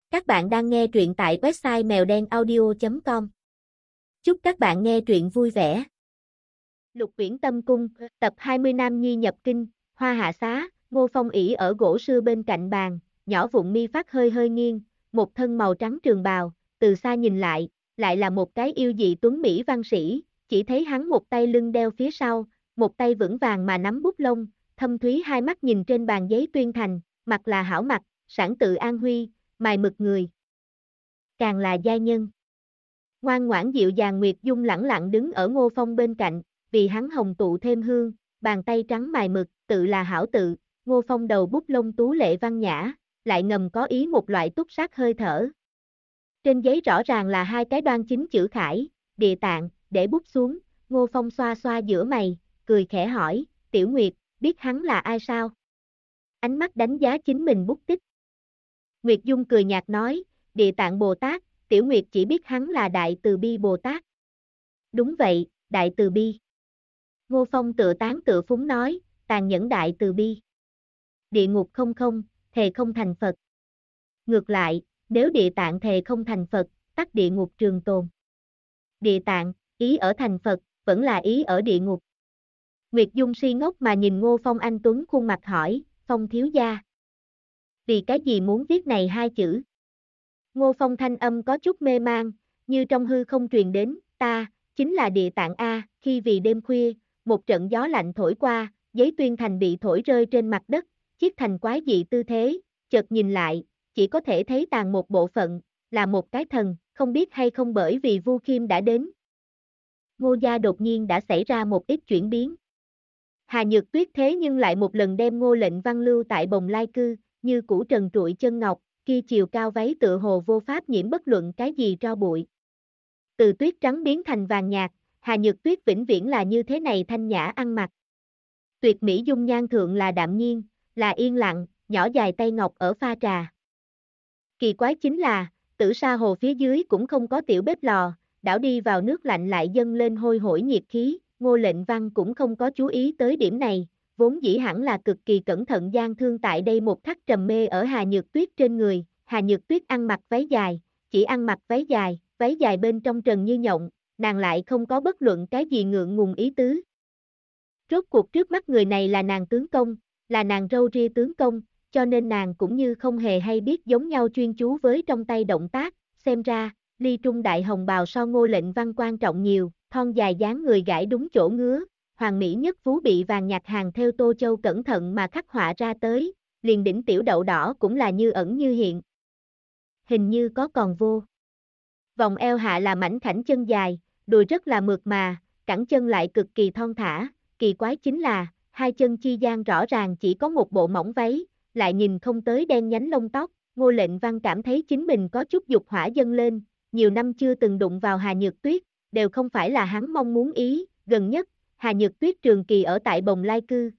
Các bạn đang nghe truyện tại website mèo đen audio.com. Chúc các bạn nghe truyện vui vẻ. Lục Uyển Tâm Cung, tập 20 Nam Nhi nhập kinh, Hoa Hạ Xá, Ngô Phong ỷ ở gỗ sưa bên cạnh bàn, nhỏ vụn mi phát hơi hơi nghiêng, một thân màu trắng trường bào, từ xa nhìn lại là một cái yêu dị tuấn mỹ văn sĩ, chỉ thấy hắn một tay lưng đeo phía sau, một tay vững vàng mà nắm bút lông, thâm thúy hai mắt nhìn trên bàn giấy tuyên thành, mặt là hảo mặt, sản tự an huy, mài mực người. Càng là giai nhân. Ngoan ngoãn dịu dàng Nguyệt Dung lẳng lặng đứng ở Ngô Phong bên cạnh, vì hắn hồng tụ thêm hương, bàn tay trắng mài mực, tự là hảo tự, Ngô Phong đầu bút lông tú lệ văn nhã, lại ngầm có ý một loại túc sát hơi thở. Trên giấy rõ ràng là hai cái đoan chính chữ khải, địa tạng, để bút xuống, Ngô Phong xoa xoa giữa mày, cười khẽ hỏi, Tiểu Nguyệt, biết hắn là ai sao? Ánh mắt đánh giá chính mình bút tích. Nguyệt Dung cười nhạt nói, Địa Tạng Bồ Tát, Tiểu Nguyệt chỉ biết hắn là Đại Từ Bi Bồ Tát. Đúng vậy, Đại Từ Bi. Ngô Phong tựa tán tựa phúng nói, tàn nhẫn Đại Từ Bi. Địa ngục không không, thề không thành Phật. Ngược lại, nếu Địa Tạng thề không thành Phật, tắc địa ngục trường tồn. Địa Tạng, ý ở thành Phật, vẫn là ý ở địa ngục. Nguyệt Dung si ngốc mà nhìn Ngô Phong anh tuấn khuôn mặt hỏi, Phong thiếu gia. Vì cái gì muốn viết này hai chữ? Ngô Phong thanh âm có chút mê mang, như trong hư không truyền đến, ta, chính là Địa Tạng A, khi vì đêm khuya, một trận gió lạnh thổi qua, giấy tuyên thành bị thổi rơi trên mặt đất, chiết thành quái dị tư thế, chợt nhìn lại, chỉ có thể thấy tàn một bộ phận, là một cái thần, không biết hay không bởi vì Vu Khiêm đã đến. Ngô gia đột nhiên đã xảy ra một ít chuyển biến. Hà Nhược Tuyết thế nhưng lại một lần đem Ngô Lệnh Văn lưu tại Bồng Lai Cư, như củ trần trụi chân ngọc, kia chiều cao váy tựa hồ vô pháp nhiễm bất luận cái gì tro bụi. Từ tuyết trắng biến thành vàng nhạt, Hà Nhược Tuyết vĩnh viễn là như thế này thanh nhã ăn mặc. Tuyệt mỹ dung nhan thượng là đạm nhiên, là yên lặng, nhỏ dài tay ngọc ở pha trà. Kỳ quái chính là, Tử Sa Hồ phía dưới cũng không có tiểu bếp lò, đảo đi vào nước lạnh lại dâng lên hôi hổi nhiệt khí, Ngô Lệnh Văn cũng không có chú ý tới điểm này, vốn dĩ hẳn là cực kỳ cẩn thận gian thương tại đây một khắc trầm mê ở Hà Nhược Tuyết trên người, Hà Nhược Tuyết ăn mặc váy dài, chỉ ăn mặc váy dài bên trong trần như nhộng, nàng lại không có bất luận cái gì ngượng ngùng ý tứ. Rốt cuộc trước mắt người này là nàng tướng công, là nàng râu ria tướng công, cho nên nàng cũng như không hề hay biết giống nhau chuyên chú với trong tay động tác, xem ra, ly trung đại hồng bào so Ngô Lệnh Văn quan trọng nhiều, thon dài dáng người gãi đúng chỗ ngứa, hoàng mỹ nhất vú bị vàng nhạt hàng theo Tô Châu cẩn thận mà khắc họa ra tới, liền đỉnh tiểu đậu đỏ cũng là như ẩn như hiện. Hình như có còn vô. Vòng eo hạ là mảnh khảnh chân dài, đùi rất là mượt mà, cẳng chân lại cực kỳ thon thả, kỳ quái chính là, hai chân chi gian rõ ràng chỉ có một bộ mỏng váy, lại nhìn không tới đen nhánh lông tóc, Ngô Lệnh Văn cảm thấy chính mình có chút dục hỏa dâng lên, nhiều năm chưa từng đụng vào Hà Nhược Tuyết, đều không phải là hắn mong muốn ý, gần nhất, Hà Nhược Tuyết trường kỳ ở tại Bồng Lai Cư.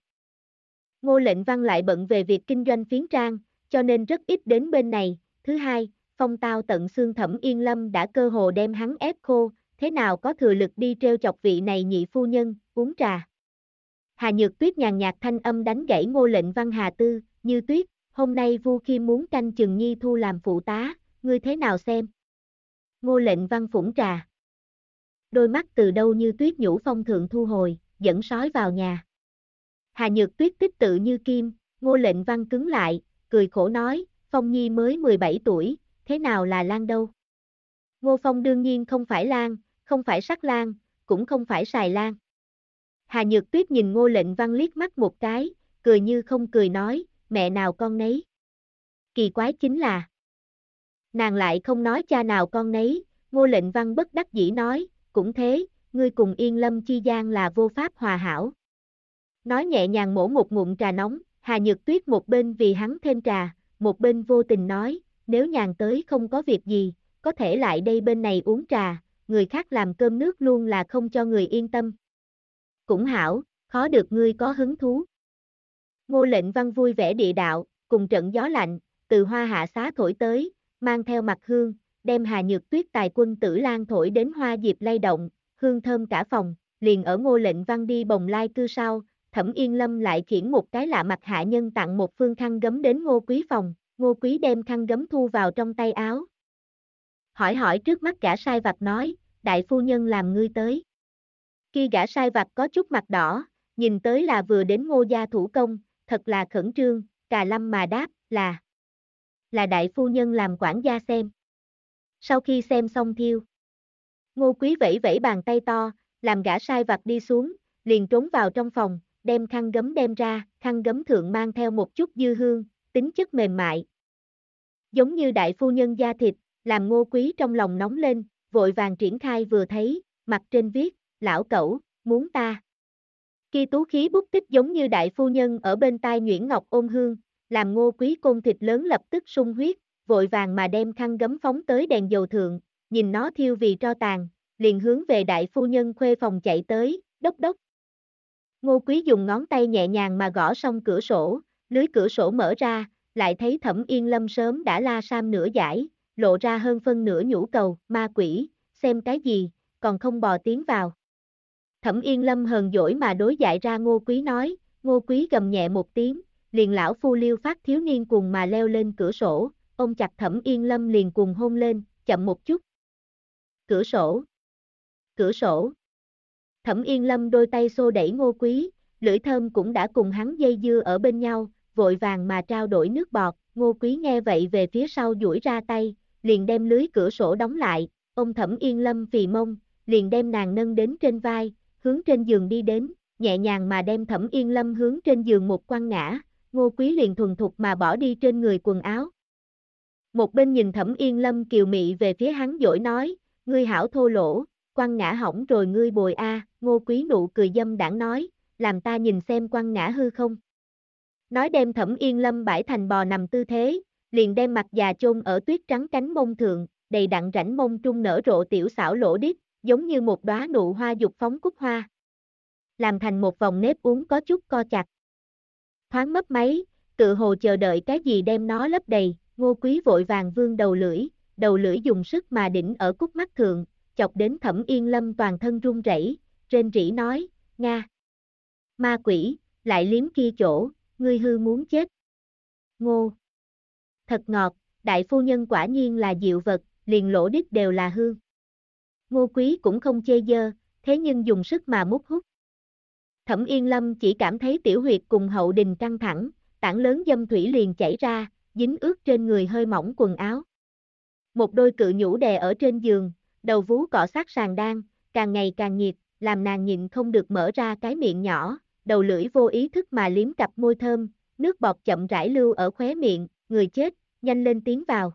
Ngô Lệnh Văn lại bận về việc kinh doanh phiến trang, cho nên rất ít đến bên này, thứ hai, phong tao tận xương Thẩm Yên Lâm đã cơ hồ đem hắn ép khô, thế nào có thừa lực đi treo chọc vị này nhị phu nhân, uống trà. Hà Nhược Tuyết nhàn nhạt thanh âm đánh gãy Ngô Lệnh Văn Hà Tư, Như Tuyết, hôm nay Vu Khiêm muốn canh chừng Nhi Thu làm phụ tá, ngươi thế nào xem? Ngô Lệnh Văn phủng trà. Đôi mắt từ đâu Như Tuyết nhũ phong thượng thu hồi, dẫn sói vào nhà. Hà Nhược Tuyết tích tự như kim, Ngô Lệnh Văn cứng lại, cười khổ nói, Phong Nhi mới 17 tuổi, thế nào là lang đâu? Ngô Phong đương nhiên không phải lang, không phải sắc lang, cũng không phải xài lang. Hà Nhược Tuyết nhìn Ngô Lệnh Văn liếc mắt một cái, cười như không cười nói, mẹ nào con nấy. Kỳ quái chính là, nàng lại không nói cha nào con nấy, Ngô Lệnh Văn bất đắc dĩ nói, cũng thế, ngươi cùng Yên Lâm chi gian là vô pháp hòa hảo. Nói nhẹ nhàng mổ một ngụm trà nóng, Hà Nhược Tuyết một bên vì hắn thêm trà, một bên vô tình nói, nếu nhàn tới không có việc gì, có thể lại đây bên này uống trà, người khác làm cơm nước luôn là không cho người yên tâm. Cũng hảo, khó được ngươi có hứng thú. Ngô Lệnh Văn vui vẻ địa đạo, cùng trận gió lạnh, từ Hoa Hạ Xá thổi tới, mang theo mặt hương, đem Hà Nhược Tuyết tài quân tử lan thổi đến hoa diệp lay động, hương thơm cả phòng, liền ở Ngô Lệnh Văn đi Bồng Lai Cư sau, Thẩm Yên Lâm lại khiển một cái lạ mặt hạ nhân tặng một phương khăn gấm đến Ngô Quý phòng, Ngô Quý đem khăn gấm thu vào trong tay áo. Hỏi trước mắt gã sai vặt nói, đại phu nhân làm ngươi tới. Khi gã sai vặt có chút mặt đỏ, nhìn tới là vừa đến Ngô gia thủ công, thật là khẩn trương, cà lâm mà đáp, là đại phu nhân làm quản gia xem. Sau khi xem xong thiêu, Ngô Quý vẫy vẫy bàn tay to, làm gã sai vặt đi xuống, liền trốn vào trong phòng, đem khăn gấm đem ra, khăn gấm thượng mang theo một chút dư hương, tính chất mềm mại. Giống như đại phu nhân da thịt, làm Ngô Quý trong lòng nóng lên, vội vàng triển khai vừa thấy, mặt trên viết, lão cẩu, muốn ta. Khi tú khí bút tích giống như đại phu nhân ở bên tai nhuyễn ngọc ôn hương, làm Ngô Quý côn thịt lớn lập tức sung huyết, vội vàng mà đem khăn gấm phóng tới đèn dầu thượng, nhìn nó thiêu vì tro tàn, liền hướng về đại phu nhân khuê phòng chạy tới, đốc đốc. Ngô Quý dùng ngón tay nhẹ nhàng mà gõ xong cửa sổ, lưới cửa sổ mở ra, lại thấy Thẩm Yên Lâm sớm đã la sam nửa dải, lộ ra hơn phân nửa nhũ cầu, ma quỷ, xem cái gì, còn không bò tiến vào. Thẩm Yên Lâm hờn dỗi mà đối dại ra Ngô Quý nói, Ngô Quý gầm nhẹ một tiếng, liền lão phu Liêu Phát thiếu niên cùng mà leo lên cửa sổ, ôm chặt Thẩm Yên Lâm liền cùng hôn lên, chậm một chút. Cửa sổ. Cửa sổ. Thẩm Yên Lâm đôi tay xô đẩy Ngô Quý, lưỡi thơm cũng đã cùng hắn dây dưa ở bên nhau, vội vàng mà trao đổi nước bọt, Ngô Quý nghe vậy về phía sau duỗi ra tay, liền đem lưới cửa sổ đóng lại, ôm Thẩm Yên Lâm phì mông, liền đem nàng nâng đến trên vai, hướng trên giường đi đến, nhẹ nhàng mà đem Thẩm Yên Lâm hướng trên giường một quăng ngã, Ngô Quý liền thuần thục mà bỏ đi trên người quần áo. Một bên nhìn Thẩm Yên Lâm kiều mị về phía hắn dỗi nói, ngươi hảo thô lỗ, quăng ngã hỏng rồi ngươi bồi a, Ngô Quý nụ cười dâm đãng nói, làm ta nhìn xem quăng ngã hư không. Nói đem Thẩm Yên Lâm bãi thành bò nằm tư thế, liền đem mặt già chôn ở tuyết trắng cánh mông thượng, đầy đặn rãnh mông trung nở rộ tiểu xảo lỗ đít, giống như một đóa nụ hoa dục phóng cúc hoa. Làm thành một vòng nếp uốn có chút co chặt. Thoáng mấp máy, tự hồ chờ đợi cái gì đem nó lấp đầy, Ngô Quý vội vàng vươn đầu lưỡi dùng sức mà đỉnh ở cúc mắt thượng, chọc đến Thẩm Yên Lâm toàn thân run rẩy, rên rỉ nói, Nga. Ma quỷ, lại liếm kia chỗ, ngươi hư muốn chết. Ngô. Thật ngọt, đại phu nhân quả nhiên là diệu vật, liền lỗ đít đều là hương. Ngô Quý cũng không chê dơ, thế nhưng dùng sức mà mút hút. Thẩm Yên Lâm chỉ cảm thấy tiểu huyệt cùng hậu đình căng thẳng, tảng lớn dâm thủy liền chảy ra, dính ướt trên người hơi mỏng quần áo. Một đôi cự nhũ đè ở trên giường, đầu vú cọ sát sàn đan, càng ngày càng nhiệt, làm nàng nhịn không được mở ra cái miệng nhỏ, đầu lưỡi vô ý thức mà liếm cặp môi thơm, nước bọt chậm rãi lưu ở khóe miệng, người chết, nhanh lên tiến vào.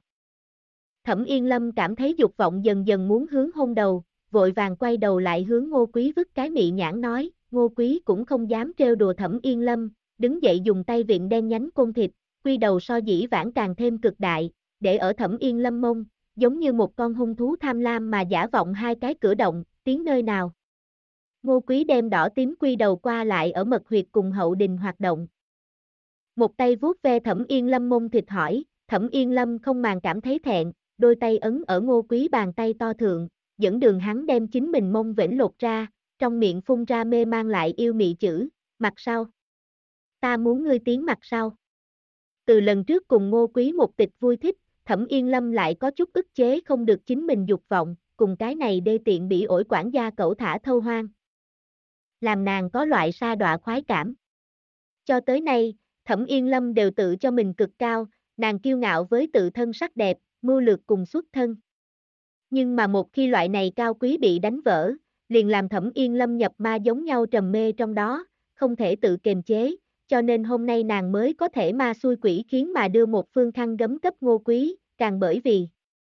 Thẩm Yên Lâm cảm thấy dục vọng dần dần muốn hướng hôn đầu, vội vàng quay đầu lại hướng Ngô Quý vứt cái mị nhãn nói, Ngô Quý cũng không dám trêu đùa Thẩm Yên Lâm, đứng dậy dùng tay vịn đen nhánh côn thịt, quy đầu so dĩ vãng càng thêm cực đại, để ở Thẩm Yên Lâm mông, giống như một con hung thú tham lam mà giả vọng hai cái cửa động, tiến nơi nào. Ngô Quý đem đỏ tím quy đầu qua lại ở mật huyệt cùng hậu đình hoạt động. Một tay vuốt ve Thẩm Yên Lâm mông thịt hỏi, Thẩm Yên Lâm không màng cảm thấy thẹn, đôi tay ấn ở Ngô Quý bàn tay to thượng, dẫn đường hắn đem chính mình mông vểnh lột ra, trong miệng phun ra mê mang lại yêu mị chữ, mặt sau. Ta muốn ngươi tiến mặt sau. Từ lần trước cùng Ngô Quý một tịch vui thích, Thẩm Yên Lâm lại có chút ức chế không được chính mình dục vọng, cùng cái này đê tiện bị ổi quản gia cẩu thả thâu hoang. Làm nàng có loại sa đọa khoái cảm. Cho tới nay, Thẩm Yên Lâm đều tự cho mình cực cao, nàng kiêu ngạo với tự thân sắc đẹp, mưu lược cùng xuất thân. Nhưng mà một khi loại này cao quý bị đánh vỡ, liền làm Thẩm Yên Lâm nhập ma giống nhau trầm mê trong đó, không thể tự kiềm chế, cho nên hôm nay nàng mới có thể ma xui quỷ khiến mà đưa một phương khăn gấm cấp Ngô Quý, càng bởi vì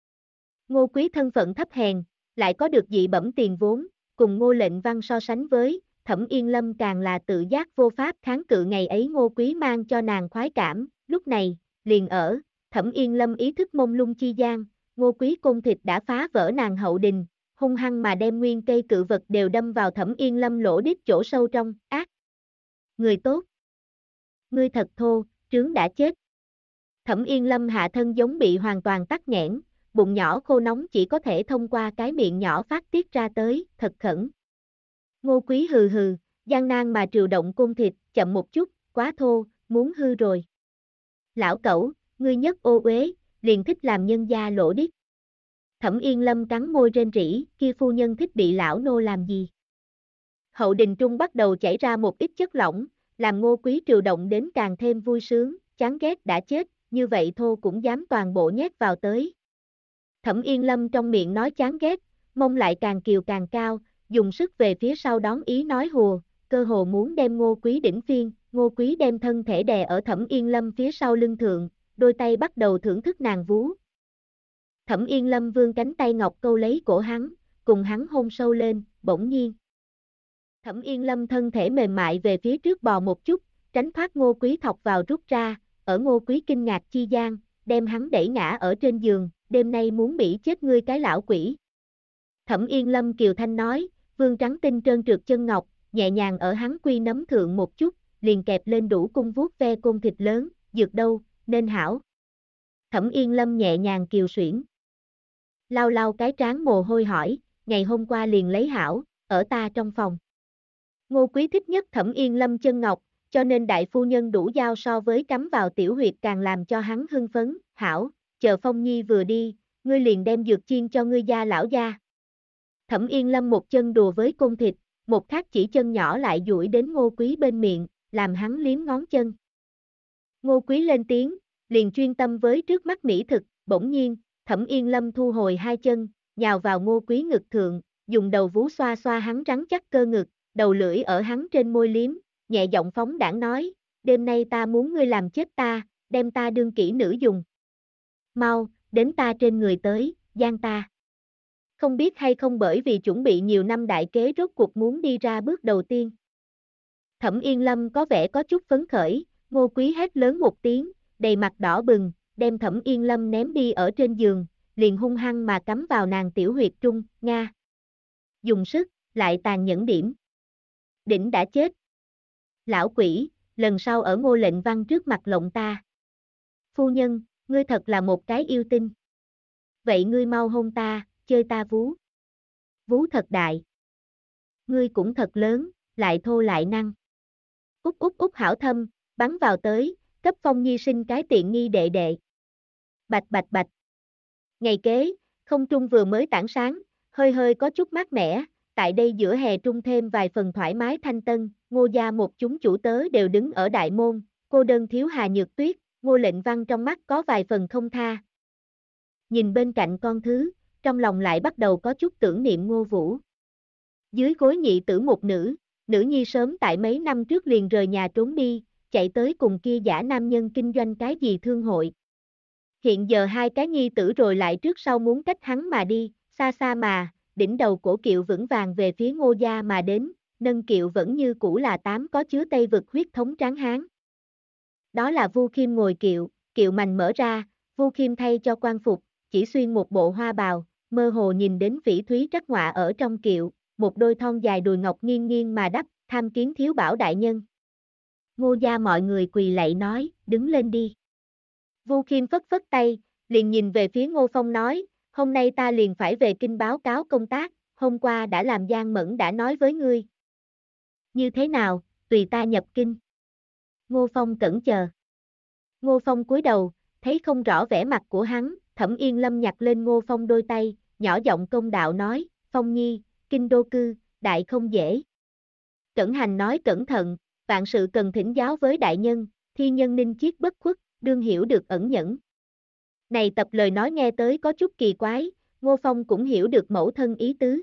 Ngô Quý thân phận thấp hèn, lại có được dị bẩm tiền vốn, cùng Ngô Lệnh Văn so sánh với, Thẩm Yên Lâm càng là tự giác vô pháp kháng cự ngày ấy Ngô Quý mang cho nàng khoái cảm, lúc này, liền ở, Thẩm Yên Lâm ý thức mông lung chi gian, Ngô Quý côn thịt đã phá vỡ nàng hậu đình, hung hăng mà đem nguyên cây cự vật đều đâm vào Thẩm Yên Lâm lỗ đít chỗ sâu trong, ác. Người tốt. Ngươi thật thô, trướng đã chết. Thẩm Yên Lâm hạ thân giống bị hoàn toàn tắc nghẽn, bụng nhỏ khô nóng chỉ có thể thông qua cái miệng nhỏ phát tiết ra tới, thật khẩn. Ngô Quý hừ hừ, gian nan mà trừ động côn thịt, chậm một chút, quá thô, muốn hư rồi. Lão cẩu, ngươi nhất ô uế, liền thích làm nhân gia lỗ điếc. Thẩm Yên Lâm cắn môi rên rỉ, kia phu nhân thích bị lão nô làm gì? Hậu đình trung bắt đầu chảy ra một ít chất lỏng, làm Ngô Quý Triều động đến càng thêm vui sướng, chán ghét đã chết, như vậy thô cũng dám toàn bộ nhét vào tới. Thẩm Yên Lâm trong miệng nói chán ghét, mông lại càng kiều càng cao, dùng sức về phía sau đón ý nói hùa, cơ hồ muốn đem Ngô Quý đỉnh phiên, Ngô Quý đem thân thể đè ở Thẩm Yên Lâm phía sau lưng thượng, đôi tay bắt đầu thưởng thức nàng vú. Thẩm Yên Lâm vươn cánh tay ngọc câu lấy cổ hắn, cùng hắn hôn sâu lên, bỗng nhiên. Thẩm Yên Lâm thân thể mềm mại về phía trước bò một chút, tránh thoát Ngô Quý thọc vào rút ra, ở Ngô Quý kinh ngạc chi gian, đem hắn đẩy ngã ở trên giường, đêm nay muốn bỉ chết ngươi cái lão quỷ. Thẩm Yên Lâm kiều thanh nói, vương trắng tinh trơn trượt chân ngọc, nhẹ nhàng ở hắn quy nấm thượng một chút, liền kẹp lên đủ cung vuốt ve côn thịt lớn, dược đâu, nên hảo. Thẩm Yên Lâm nhẹ nhàng kiều xuyển. Lau lau cái trán mồ hôi hỏi, ngày hôm qua liền lấy hảo, ở ta trong phòng. Ngô Quý thích nhất Thẩm Yên Lâm chân ngọc, cho nên đại phu nhân đủ dao so với cắm vào tiểu huyệt càng làm cho hắn hưng phấn, hảo, chờ Phong Nhi vừa đi, ngươi liền đem dược chiên cho ngươi gia lão gia. Thẩm Yên Lâm một chân đùa với côn thịt, một khác chỉ chân nhỏ lại duỗi đến Ngô Quý bên miệng, làm hắn liếm ngón chân. Ngô Quý lên tiếng, liền chuyên tâm với trước mắt mỹ thực, bỗng nhiên, Thẩm Yên Lâm thu hồi hai chân, nhào vào Ngô Quý ngực thượng, dùng đầu vú xoa xoa hắn rắn chắc cơ ngực, đầu lưỡi ở hắn trên môi liếm, nhẹ giọng phóng đãng nói, đêm nay ta muốn ngươi làm chết ta, đem ta đương kỹ nữ dùng. Mau, đến ta trên người tới, gian ta. Không biết hay không bởi vì chuẩn bị nhiều năm đại kế rốt cuộc muốn đi ra bước đầu tiên. Thẩm Yên Lâm có vẻ có chút phấn khởi, Ngô Quý hét lớn một tiếng, đầy mặt đỏ bừng, đem Thẩm Yên Lâm ném đi ở trên giường, liền hung hăng mà cắm vào nàng tiểu huyệt trung, nga. Dùng sức, lại tàn nhẫn điểm. Đỉnh đã chết. Lão quỷ, lần sau ở Ngô Lệnh Văn trước mặt lộng ta. Phu nhân, ngươi thật là một cái yêu tinh. Vậy ngươi mau hôn ta, chơi ta vú. Vú thật đại. Ngươi cũng thật lớn, lại thô lại năng. Út út út hảo thâm, bắn vào tới, cấp Phong Nhi sinh cái tiện nghi đệ đệ. Bạch bạch bạch. Ngày kế, không trung vừa mới tảng sáng, hơi hơi có chút mát mẻ, tại đây giữa hè trung thêm vài phần thoải mái thanh tân, Ngô gia một chúng chủ tớ đều đứng ở đại môn, cô đơn thiếu Hà Nhược Tuyết, Ngô Lệnh Văn trong mắt có vài phần không tha. Nhìn bên cạnh con thứ, trong lòng lại bắt đầu có chút tưởng niệm Ngô Vũ. Dưới gối nhị tử một nữ, nữ nhi sớm tại mấy năm trước liền rời nhà trốn đi, chạy tới cùng kia giả nam nhân kinh doanh cái gì thương hội. Hiện giờ hai cái nhi tử rồi lại trước sau muốn cách hắn mà đi, xa xa mà, đỉnh đầu cổ kiệu vững vàng về phía Ngô gia mà đến, nâng kiệu vẫn như cũ là tám có chứa Tây vực huyết thống tráng hán. Đó là Vu Khiêm ngồi kiệu, kiệu mành mở ra, Vu Khiêm thay cho quan phục, chỉ xuyên một bộ hoa bào, mơ hồ nhìn đến Phỉ Thúy trắc họa ở trong kiệu, một đôi thon dài đùi ngọc nghiêng nghiêng mà đắp, tham kiến thiếu bảo đại nhân. Ngô gia mọi người quỳ lạy nói, đứng lên đi. Vu Khiêm phất phất tay, liền nhìn về phía Ngô Phong nói, hôm nay ta liền phải về kinh báo cáo công tác, hôm qua đã làm Giang Mẫn đã nói với ngươi. Như thế nào, tùy ta nhập kinh. Ngô Phong cẩn chờ. Ngô Phong cúi đầu, thấy không rõ vẻ mặt của hắn, Thẩm Yên Lâm nhặt lên Ngô Phong đôi tay, nhỏ giọng công đạo nói, Phong Nhi, kinh đô cư, đại không dễ. Cẩn Hành nói cẩn thận, vạn sự cần thỉnh giáo với đại nhân, thi nhân ninh chiết bất khuất, đương hiểu được ẩn nhẫn. Này tập lời nói nghe tới có chút kỳ quái, Ngô Phong cũng hiểu được mẫu thân ý tứ.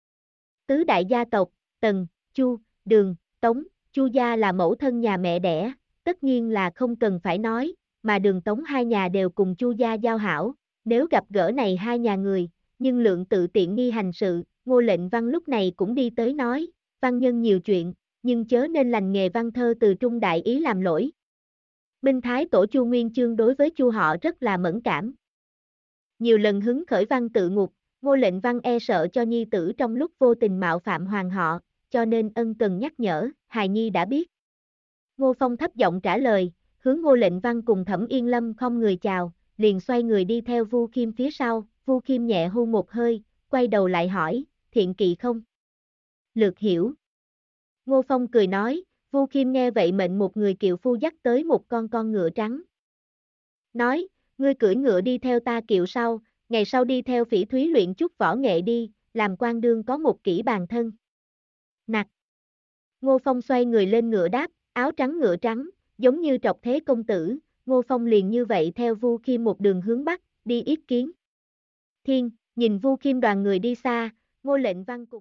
Tứ đại gia tộc, Tần, Chu, Đường, Tống, Chu gia là mẫu thân nhà mẹ đẻ, tất nhiên là không cần phải nói, mà Đường Tống hai nhà đều cùng Chu gia giao hảo, nếu gặp gỡ này hai nhà người, nhưng lượng tự tiện nghi hành sự, Ngô Lệnh Văn lúc này cũng đi tới nói, văn nhân nhiều chuyện, nhưng chớ nên lành nghề văn thơ từ trung đại ý làm lỗi. Minh Thái Tổ Chu Nguyên Chương đối với Chu họ rất là mẫn cảm. Nhiều lần hứng khởi văn tự ngục, Ngô Lệnh Văn e sợ cho nhi tử trong lúc vô tình mạo phạm hoàng họ, cho nên ân cần nhắc nhở, hài nhi đã biết. Ngô Phong thấp giọng trả lời, hướng Ngô Lệnh Văn cùng Thẩm Yên Lâm không người chào, liền xoay người đi theo Vu Khiêm phía sau, Vu Khiêm nhẹ hu một hơi, quay đầu lại hỏi, thiện kỵ không? Lược hiểu. Ngô Phong cười nói, Vu Khiêm nghe vậy mệnh một người kiệu phu dắt tới một con ngựa trắng. nói, ngươi cưỡi ngựa đi theo ta kiệu sau, ngày sau đi theo Phỉ Thúy luyện chút võ nghệ đi, làm quan đương có một kỹ bàn thân. Nặc. Ngô Phong xoay người lên ngựa đáp, áo trắng ngựa trắng, giống như trọc thế công tử, Ngô Phong liền như vậy theo Vu Khiêm một đường hướng bắc, đi yết kiến. Thiên, nhìn Vu Khiêm đoàn người đi xa, Ngô Lệnh Văn cùng